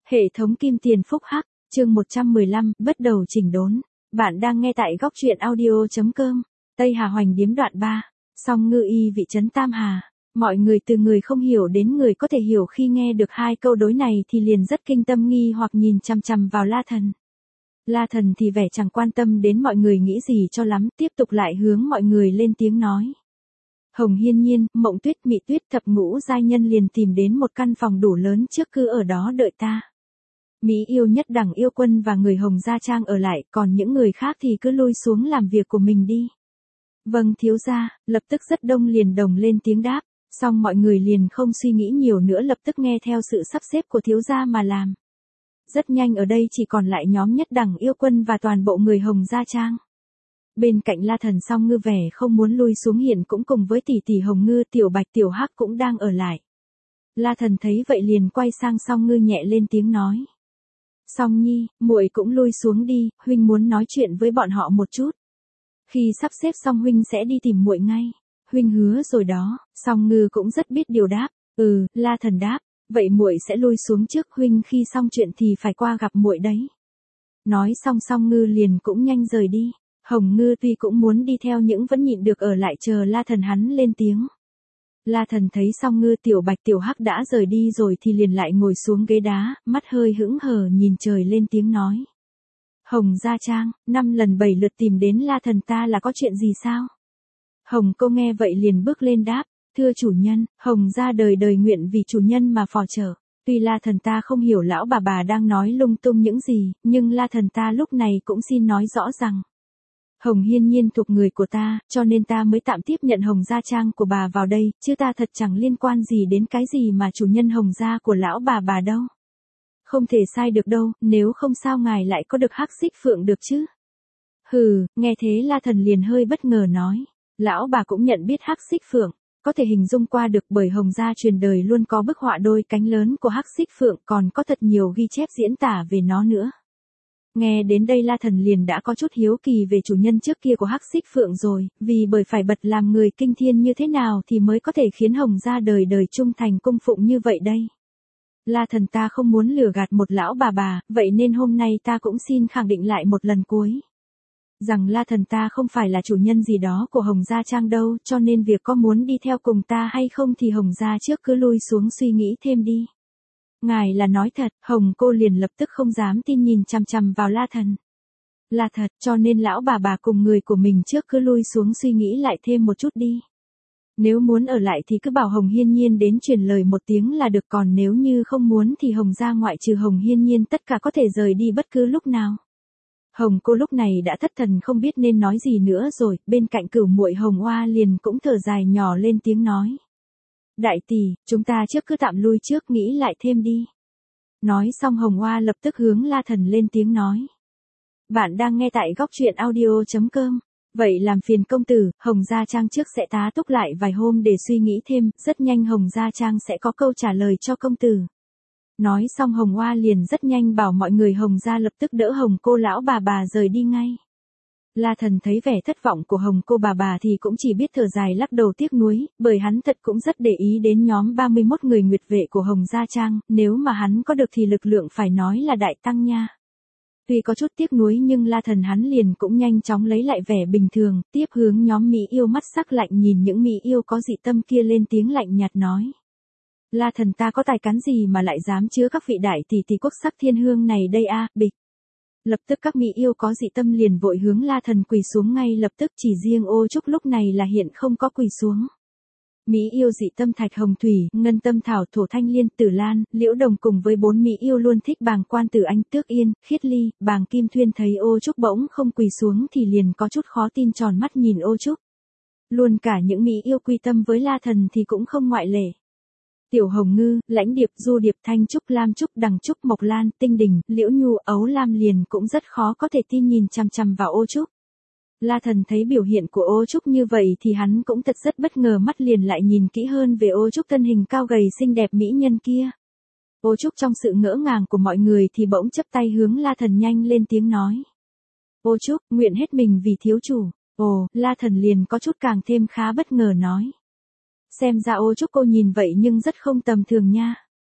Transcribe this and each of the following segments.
Hệ thống kim tiền phúc hắc, chương 115, bắt đầu chỉnh đốn. Bạn đang nghe tại góc truyện audio.com. Tây Hà Hoành điếm đoạn 3. Song ngư y vị trấn Tam Hà. Mọi người từ người không hiểu đến người có thể hiểu khi nghe được hai câu đối này thì liền rất kinh tâm nghi hoặc nhìn chằm chằm vào La Thần. La Thần thì vẻ chẳng quan tâm đến mọi người nghĩ gì cho lắm, tiếp tục lại hướng mọi người lên tiếng nói. Hồng Hiên Nhiên, Mộng Tuyết, Mị Tuyết, thập ngũ giai nhân liền tìm đến một căn phòng đủ lớn trước cứ ở đó đợi ta. Mỹ yêu nhất đẳng yêu quân và người Hồng Gia Trang ở lại, còn những người khác thì cứ lui xuống làm việc của mình đi. Vâng thiếu gia, lập tức rất đông liền đồng lên tiếng đáp, xong mọi người liền không suy nghĩ nhiều nữa lập tức nghe theo sự sắp xếp của thiếu gia mà làm. Rất nhanh ở đây chỉ còn lại nhóm nhất đẳng yêu quân và toàn bộ người Hồng Gia Trang. Bên cạnh La Thần Song Ngư vẻ không muốn lui xuống hiện cũng cùng với tỷ tỷ Hồng Ngư Tiểu Bạch Tiểu Hắc cũng đang ở lại. La Thần thấy vậy liền quay sang Song Ngư nhẹ lên tiếng nói. Song Nhi, muội cũng lui xuống đi, huynh muốn nói chuyện với bọn họ một chút. Khi sắp xếp xong huynh sẽ đi tìm muội ngay. Huynh hứa rồi đó. Song Ngư cũng rất biết điều đáp. La Thần đáp, vậy muội sẽ lui xuống trước huynh khi xong chuyện thì phải qua gặp muội đấy. Nói xong Song Ngư liền cũng nhanh rời đi. Hồng Ngư tuy cũng muốn đi theo nhưng vẫn nhịn được ở lại chờ La Thần hắn lên tiếng. La Thần thấy Song Ngư Tiểu Bạch Tiểu Hắc đã rời đi rồi thì liền lại ngồi xuống ghế đá, mắt hơi hững hờ nhìn trời lên tiếng nói. Hồng Gia Trang, 5 lần 7 lượt tìm đến La Thần ta là có chuyện gì sao? Hồng Cô nghe vậy liền bước lên đáp, thưa chủ nhân, Hồng Gia đời đời nguyện vì chủ nhân mà phò trợ. Tuy La Thần ta không hiểu lão bà đang nói lung tung những gì, nhưng La Thần ta lúc này cũng xin nói rõ rằng. Hồng Hiên Nhiên thuộc người của ta, cho nên ta mới tạm tiếp nhận Hồng Gia Trang của bà vào đây, chứ ta thật chẳng liên quan gì đến cái gì mà chủ nhân Hồng Gia của lão bà đâu. Không thể sai được đâu, nếu không sao ngài lại có được Hắc Xích Phượng được chứ. Nghe thế La Thần liền hơi bất ngờ nói, lão bà cũng nhận biết Hắc Xích Phượng, có thể hình dung qua được bởi Hồng Gia truyền đời luôn có bức họa đôi cánh lớn của Hắc Xích Phượng còn có thật nhiều ghi chép diễn tả về nó nữa. Nghe đến đây La Thần liền đã có chút hiếu kỳ về chủ nhân trước kia của Hắc Xích Phượng rồi, vì bởi phải bật làm người kinh thiên như thế nào thì mới có thể khiến Hồng Gia đời đời trung thành cung phụng như vậy đây. La Thần ta không muốn lừa gạt một lão bà, vậy nên hôm nay ta cũng xin khẳng định lại một lần cuối. Rằng La Thần ta không phải là chủ nhân gì đó của Hồng Gia Trang đâu, cho nên việc có muốn đi theo cùng ta hay không thì Hồng Gia trước cứ lui xuống suy nghĩ thêm đi. Ngài là nói thật, Hồng Cô liền lập tức không dám tin nhìn chằm chằm vào La Thần. Là thật, cho nên lão bà cùng người của mình trước cứ lui xuống suy nghĩ lại thêm một chút đi. Nếu muốn ở lại thì cứ bảo Hồng Hiên Nhiên đến truyền lời một tiếng là được, còn nếu như không muốn thì Hồng Gia ngoại trừ Hồng Hiên Nhiên tất cả có thể rời đi bất cứ lúc nào. Hồng Cô lúc này đã thất thần không biết nên nói gì nữa rồi, bên cạnh cửu muội Hồng Oa liền cũng thở dài nhỏ lên tiếng nói. Đại tỷ, chúng ta trước cứ tạm lui trước nghĩ lại thêm đi. Nói xong Hồng Oa lập tức hướng La Thần lên tiếng nói. Bạn đang nghe tại góc truyện audio.com. Vậy làm phiền công tử, Hồng Gia Trang trước sẽ tá túc lại vài hôm để suy nghĩ thêm, rất nhanh Hồng Gia Trang sẽ có câu trả lời cho công tử. Nói xong Hồng Oa liền rất nhanh bảo mọi người Hồng Gia lập tức đỡ Hồng Cô lão bà rời đi ngay. La Thần thấy vẻ thất vọng của Hồng Cô bà thì cũng chỉ biết thở dài lắc đầu tiếc nuối, bởi hắn thật cũng rất để ý đến nhóm 31 người nguyệt vệ của Hồng Gia Trang, nếu mà hắn có được thì lực lượng phải nói là đại tăng nha. Tuy có chút tiếc nuối nhưng La Thần hắn liền cũng nhanh chóng lấy lại vẻ bình thường, tiếp hướng nhóm Mỹ yêu mắt sắc lạnh nhìn những Mỹ yêu có dị tâm kia lên tiếng lạnh nhạt nói. La Thần ta có tài cán gì mà lại dám chứa các vị đại tỷ quốc sắc thiên hương này đây a, bịch. Lập tức các Mỹ yêu có dị tâm liền vội hướng La Thần quỳ xuống ngay lập tức, chỉ riêng Ô Trúc lúc này là hiện không có quỳ xuống. Mỹ yêu dị tâm Thạch Hồng Thủy, Ngân Tâm Thảo, Thổ Thanh Liên, Tử Lan, Liễu Đồng cùng với 4 Mỹ yêu luôn thích Bàng Quan Tử Anh, Tước Yên, Khiết Ly, Bàng Kim Thuyên thấy Ô Trúc bỗng không quỳ xuống thì liền có chút khó tin tròn mắt nhìn Ô Trúc. Luôn cả những Mỹ yêu quy tâm với La Thần thì cũng không ngoại lệ. Tiểu Hồng Ngư, Lãnh Điệp, Du Điệp, Thanh Trúc, Lam Trúc, Đằng Trúc, Mộc Lan, Tinh Đình, Liễu Nhu, Ấu Lam liền cũng rất khó có thể tin nhìn chằm chằm vào Ô Trúc. La Thần thấy biểu hiện của Ô Trúc như vậy thì hắn cũng thật rất bất ngờ, mắt liền lại nhìn kỹ hơn về Ô Trúc thân hình cao gầy xinh đẹp mỹ nhân kia. Ô Trúc trong sự ngỡ ngàng của mọi người thì bỗng chắp tay hướng La Thần nhanh lên tiếng nói. Ô Trúc, nguyện hết mình vì thiếu chủ. La Thần liền có chút càng thêm khá bất ngờ nói. Xem ra Ô Trúc cô nhìn vậy nhưng rất không tầm thường nha.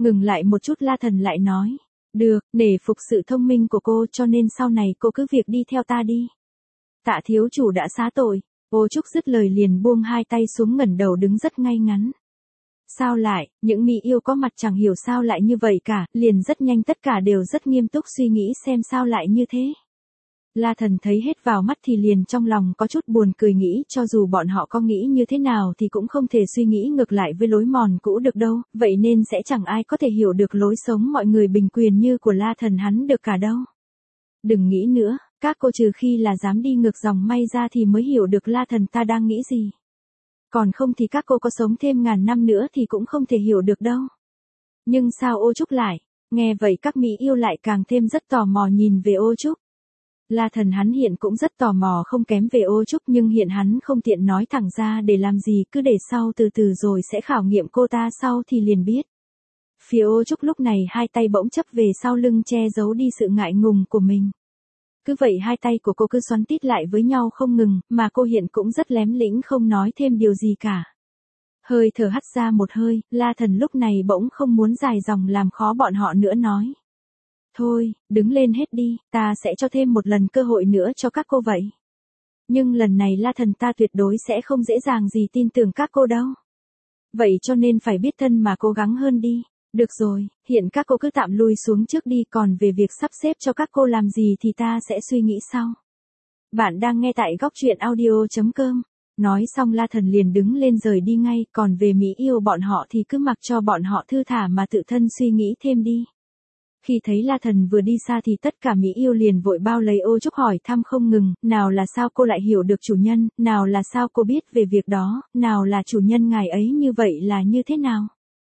Ngừng lại một chút La Thần lại nói. Được, để phục sự thông minh của cô cho nên sau này cô cứ việc đi theo ta đi. Tạ thiếu chủ đã xá tội. Ô Trúc dứt lời liền buông hai tay xuống ngẩng đầu đứng rất ngay ngắn. Sao lại, những mỹ yêu có mặt chẳng hiểu sao lại như vậy cả, liền rất nhanh tất cả đều rất nghiêm túc suy nghĩ xem sao lại như thế. La Thần thấy hết vào mắt thì liền trong lòng có chút buồn cười nghĩ cho dù bọn họ có nghĩ như thế nào thì cũng không thể suy nghĩ ngược lại với lối mòn cũ được đâu, vậy nên sẽ chẳng ai có thể hiểu được lối sống mọi người bình quyền như của La Thần hắn được cả đâu. Đừng nghĩ nữa, các cô trừ khi là dám đi ngược dòng may ra thì mới hiểu được La Thần ta đang nghĩ gì. Còn không thì các cô có sống thêm ngàn năm nữa thì cũng không thể hiểu được đâu. Nhưng sao Ô Trúc lại? Nghe vậy các mỹ yêu lại càng thêm rất tò mò nhìn về Ô Trúc. La Thần hắn hiện cũng rất tò mò không kém về Ô Trúc nhưng hiện hắn không tiện nói thẳng ra để làm gì cứ để sau từ từ rồi sẽ khảo nghiệm cô ta sau thì liền biết. Phía Ô Trúc lúc này hai tay bỗng chấp về sau lưng che giấu đi sự ngại ngùng của mình. Cứ vậy hai tay của cô cứ xoắn tít lại với nhau không ngừng, mà cô hiện cũng rất lém lĩnh không nói thêm điều gì cả. Hơi thở hắt ra một hơi, La Thần lúc này bỗng không muốn dài dòng làm khó bọn họ nữa nói. Thôi, đứng lên hết đi, ta sẽ cho thêm một lần cơ hội nữa cho các cô vậy. Nhưng lần này La Thần ta tuyệt đối sẽ không dễ dàng gì tin tưởng các cô đâu. Vậy cho nên phải biết thân mà cố gắng hơn đi. Được rồi, hiện các cô cứ tạm lui xuống trước đi còn về việc sắp xếp cho các cô làm gì thì ta sẽ suy nghĩ sau. Bạn đang nghe tại góc truyện audio.com. Nói xong La Thần liền đứng lên rời đi ngay còn về mỹ yêu bọn họ thì cứ mặc cho bọn họ thư thả mà tự thân suy nghĩ thêm đi. Khi thấy La Thần vừa đi xa thì tất cả mỹ yêu liền vội bao lấy Ô Trúc hỏi thăm không ngừng, nào là sao cô lại hiểu được chủ nhân, nào là sao cô biết về việc đó, nào là chủ nhân ngài ấy như vậy là như thế nào.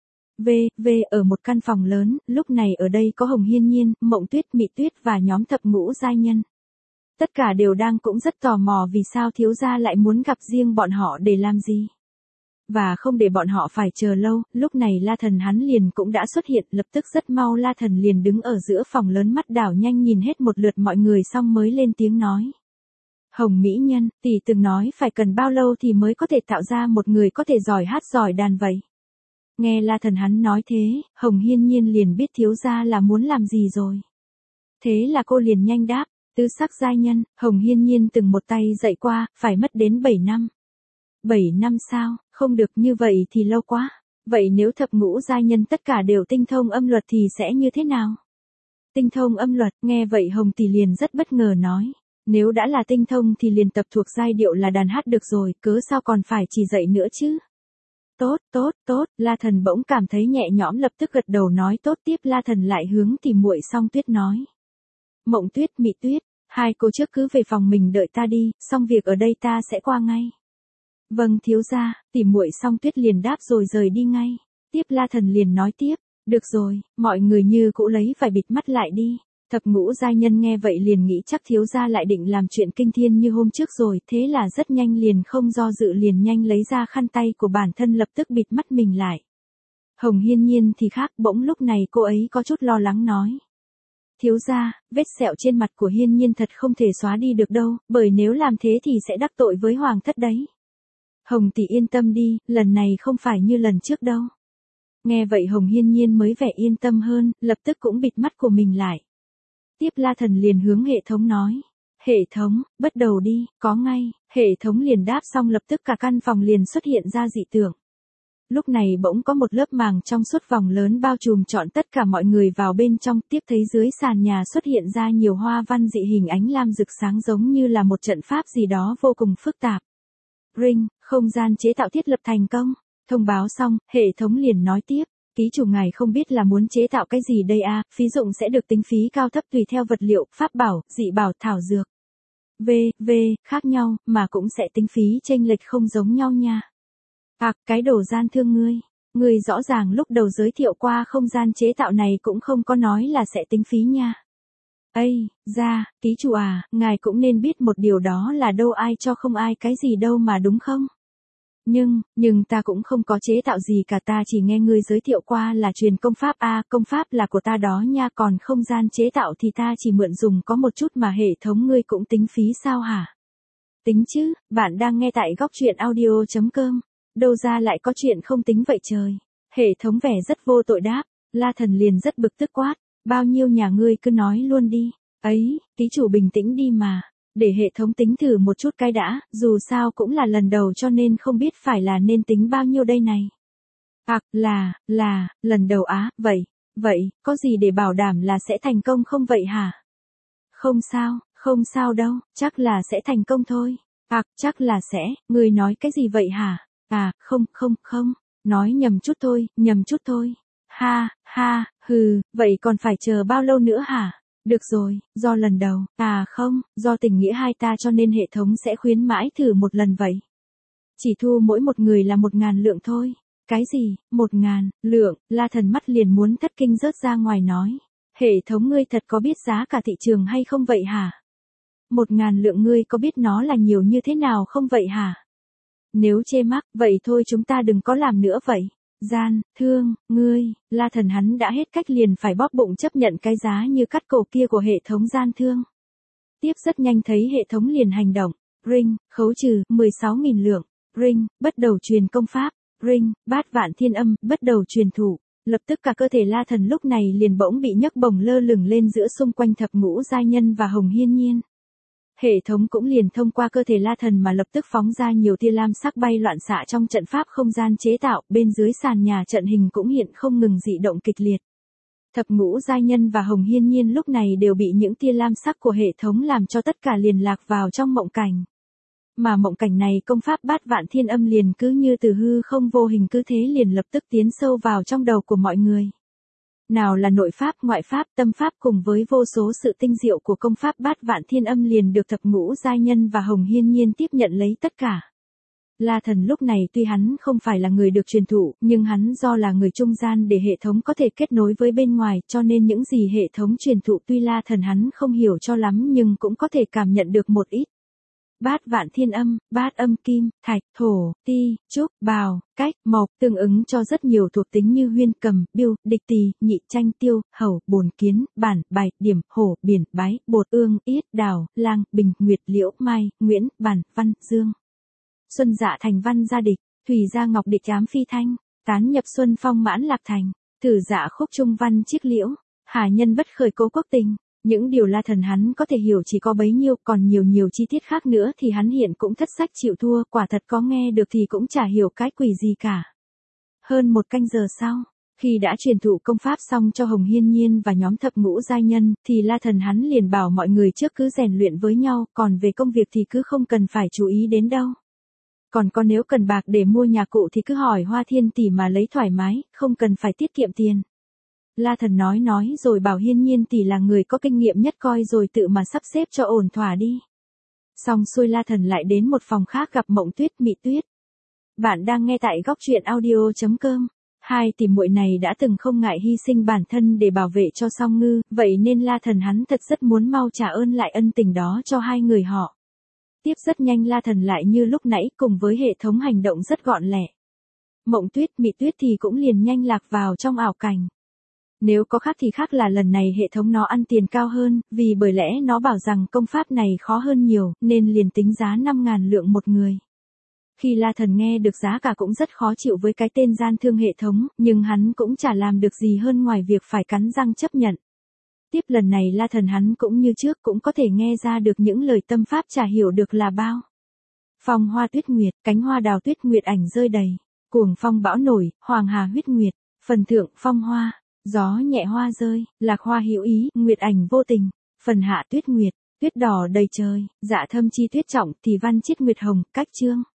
Ở một căn phòng lớn, lúc này ở đây có Hồng Hiên Nhiên, Mộng Tuyết, Mị Tuyết và nhóm thập ngũ giai nhân. Tất cả đều đang cũng rất tò mò vì sao thiếu gia lại muốn gặp riêng bọn họ để làm gì. Và không để bọn họ phải chờ lâu, lúc này La Thần hắn liền cũng đã xuất hiện, lập tức rất mau La Thần liền đứng ở giữa phòng lớn mắt đảo nhanh nhìn hết một lượt mọi người xong mới lên tiếng nói. Hồng Mỹ Nhân, tỷ từng nói phải cần bao lâu thì mới có thể tạo ra một người có thể giỏi hát giỏi đàn vậy. Nghe La Thần hắn nói thế, Hồng Hiên Nhiên liền biết thiếu gia là muốn làm gì rồi. Thế là cô liền nhanh đáp, tứ sắc giai nhân, Hồng Hiên Nhiên từng một tay dạy qua, phải mất đến 7 năm. 7 năm sao, không được như vậy thì lâu quá. Vậy nếu thập ngũ giai nhân tất cả đều tinh thông âm luật thì sẽ như thế nào? Tinh thông âm luật, nghe vậy Hồng tỷ liền rất bất ngờ nói. Nếu đã là tinh thông thì liền tập thuộc giai điệu là đàn hát được rồi, cớ sao còn phải chỉ dạy nữa chứ? Tốt, La Thần bỗng cảm thấy nhẹ nhõm lập tức gật đầu nói tốt tiếp La Thần lại hướng tìm muội Song Tuyết nói. Mộng Tuyết, Mị Tuyết, hai cô trước cứ về phòng mình đợi ta đi, xong việc ở đây ta sẽ qua ngay. Vâng thiếu gia, tìm muội Song Tuyết liền đáp rồi rời đi ngay. Tiếp La Thần liền nói tiếp, được rồi, mọi người như cũ lấy phải bịt mắt lại đi. Thập ngũ giai nhân nghe vậy liền nghĩ chắc thiếu gia lại định làm chuyện kinh thiên như hôm trước rồi, thế là rất nhanh liền không do dự liền nhanh lấy ra khăn tay của bản thân lập tức bịt mắt mình lại. Hồng Hiên Nhiên thì khác, bỗng lúc này cô ấy có chút lo lắng nói. Thiếu gia, vết sẹo trên mặt của Hiên Nhiên thật không thể xóa đi được đâu, bởi nếu làm thế thì sẽ đắc tội với hoàng thất đấy. Hồng tỷ yên tâm đi, lần này không phải như lần trước đâu. Nghe vậy Hồng Hiên Nhiên mới vẻ yên tâm hơn, lập tức cũng bịt mắt của mình lại. Tiếp La Thần liền hướng hệ thống nói. Hệ thống, bắt đầu đi, có ngay, hệ thống liền đáp xong lập tức cả căn phòng liền xuất hiện ra dị tượng. Lúc này bỗng có một lớp màng trong suốt vòng lớn bao trùm trọn tất cả mọi người vào bên trong, tiếp thấy dưới sàn nhà xuất hiện ra nhiều hoa văn dị hình ánh lam rực sáng giống như là một trận pháp gì đó vô cùng phức tạp. Ring, không gian chế tạo thiết lập thành công. Thông báo xong, hệ thống liền nói tiếp. Ký chủ ngài không biết là muốn chế tạo cái gì đây à, phí dụng sẽ được tính phí cao thấp tùy theo vật liệu, pháp bảo, dị bảo, thảo dược. Khác nhau, mà cũng sẽ tính phí chênh lệch không giống nhau nha. Cái đồ gian thương ngươi. Ngươi rõ ràng lúc đầu giới thiệu qua không gian chế tạo này cũng không có nói là sẽ tính phí nha. Ký chủ à, ngài cũng nên biết một điều đó là đâu ai cho không ai cái gì đâu mà đúng không? Nhưng ta cũng không có chế tạo gì cả, ta chỉ nghe ngươi giới thiệu qua là truyền công pháp công pháp là của ta đó nha, còn không gian chế tạo thì ta chỉ mượn dùng có một chút mà hệ thống ngươi cũng tính phí sao hả? Tính chứ, bạn đang nghe tại góc truyện audio.com, đâu ra lại có chuyện không tính vậy trời. Hệ thống vẻ rất vô tội đáp, La Thần liền rất bực tức quát, bao nhiêu nhà ngươi cứ nói luôn đi, ấy, ký chủ bình tĩnh đi mà, để hệ thống tính thử một chút cái đã, dù sao cũng là lần đầu cho nên không biết phải là nên tính bao nhiêu đây này. Lần đầu á, vậy, có gì để bảo đảm là sẽ thành công không vậy hả? Không sao đâu, chắc là sẽ thành công thôi. Chắc là sẽ, ngươi nói cái gì vậy hả? Không, nói nhầm chút thôi. Ha, vậy còn phải chờ bao lâu nữa hả? Được rồi, do lần đầu, không, do tình nghĩa hai ta cho nên hệ thống sẽ khuyến mãi thử một lần vậy. Chỉ thu mỗi một người là 1.000 lượng thôi. Cái gì, 1.000 lượng, La Thần mắt liền muốn thất kinh rớt ra ngoài nói. Hệ thống ngươi thật có biết giá cả thị trường hay không vậy hả? 1.000 lượng ngươi có biết nó là nhiều như thế nào không vậy hả? Nếu chê mắc, vậy thôi chúng ta đừng có làm nữa vậy. Gian, thương, ngươi, La Thần hắn đã hết cách liền phải bóp bụng chấp nhận cái giá như cắt cổ kia của hệ thống gian thương. Tiếp rất nhanh thấy hệ thống liền hành động. Ring, khấu trừ, 16.000 lượng. Ring, bắt đầu truyền công pháp. Ring, bát vạn thiên âm, bắt đầu truyền thủ. Lập tức cả cơ thể La Thần lúc này liền bỗng bị nhấc bổng lơ lửng lên giữa xung quanh thập ngũ giai nhân và Hồng Hiên Nhiên. Hệ thống cũng liền thông qua cơ thể La Thần mà lập tức phóng ra nhiều tia lam sắc bay loạn xạ trong trận pháp không gian chế tạo, bên dưới sàn nhà trận hình cũng hiện không ngừng dị động kịch liệt. Thập ngũ giai nhân và Hồng Hiên Nhiên lúc này đều bị những tia lam sắc của hệ thống làm cho tất cả liền lạc vào trong mộng cảnh. Mà mộng cảnh này công pháp bát vạn thiên âm liền cứ như từ hư không vô hình cứ thế liền lập tức tiến sâu vào trong đầu của mọi người. Nào là nội pháp, ngoại pháp, tâm pháp cùng với vô số sự tinh diệu của công pháp bát vạn thiên âm liền được thập ngũ giai nhân và Hồng Hiên Nhiên tiếp nhận lấy tất cả. La Thần lúc này tuy hắn không phải là người được truyền thụ, nhưng hắn do là người trung gian để hệ thống có thể kết nối với bên ngoài, cho nên những gì hệ thống truyền thụ tuy La Thần hắn không hiểu cho lắm nhưng cũng có thể cảm nhận được một ít. Bát vạn thiên âm, bát âm kim, thạch, thổ, ti, trúc, bào, cách, mộc, tương ứng cho rất nhiều thuộc tính như huyên, cầm, biêu, địch tỳ, nhị, tranh, tiêu, hầu, bồn, kiến, bản, bài, điểm, hổ, biển, bái, bột, ương, yết, đào, lang, bình, nguyệt, liễu, mai, nguyễn, bản, văn, dương. Xuân dạ thành văn gia địch, thủy gia ngọc địch ám phi thanh, tán nhập xuân phong mãn lạc thành, thử dạ khúc trung văn chiếc liễu, hà nhân bất khởi cố quốc tình. Những điều La Thần hắn có thể hiểu chỉ có bấy nhiêu, còn nhiều chi tiết khác nữa thì hắn hiện cũng thất sách chịu thua, quả thật có nghe được thì cũng chả hiểu cái quỷ gì cả. Hơn 1 canh giờ sau, khi đã truyền thụ công pháp xong cho Hồng Hiên Nhiên và nhóm thập ngũ giai nhân, thì La Thần hắn liền bảo mọi người trước cứ rèn luyện với nhau, còn về công việc thì cứ không cần phải chú ý đến đâu. Còn nếu cần bạc để mua nhà cụ thì cứ hỏi Hoa Thiên tỷ mà lấy thoải mái, không cần phải tiết kiệm tiền. La Thần nói rồi bảo Hiên Nhiên tỷ là người có kinh nghiệm nhất coi rồi tự mà sắp xếp cho ổn thỏa đi. Xong xuôi La Thần lại đến một phòng khác gặp Mộng Tuyết, Mị Tuyết. Bạn đang nghe tại góc truyện audio.com. Hai tỷ muội này đã từng không ngại hy sinh bản thân để bảo vệ cho Song Ngư, vậy nên La Thần hắn thật rất muốn mau trả ơn lại ân tình đó cho hai người họ. Tiếp rất nhanh La Thần lại như lúc nãy cùng với hệ thống hành động rất gọn lẹ. Mộng Tuyết, Mị Tuyết thì cũng liền nhanh lạc vào trong ảo cảnh. Nếu có khác thì khác là lần này hệ thống nó ăn tiền cao hơn, vì bởi lẽ nó bảo rằng công pháp này khó hơn nhiều, nên liền tính giá 5.000 lượng một người. Khi La Thần nghe được giá cả cũng rất khó chịu với cái tên gian thương hệ thống, nhưng hắn cũng chả làm được gì hơn ngoài việc phải cắn răng chấp nhận. Tiếp lần này La Thần hắn cũng như trước cũng có thể nghe ra được những lời tâm pháp chả hiểu được là bao. Phong hoa tuyết nguyệt, cánh hoa đào tuyết nguyệt ảnh rơi đầy, cuồng phong bão nổi, hoàng hà huyết nguyệt, phần thượng phong hoa. Gió nhẹ hoa rơi, lạc hoa hữu ý, nguyệt ảnh vô tình, phần hạ tuyết nguyệt, tuyết đỏ đầy trời, dạ thâm chi tuyết trọng thì văn chiết nguyệt hồng, cách chương.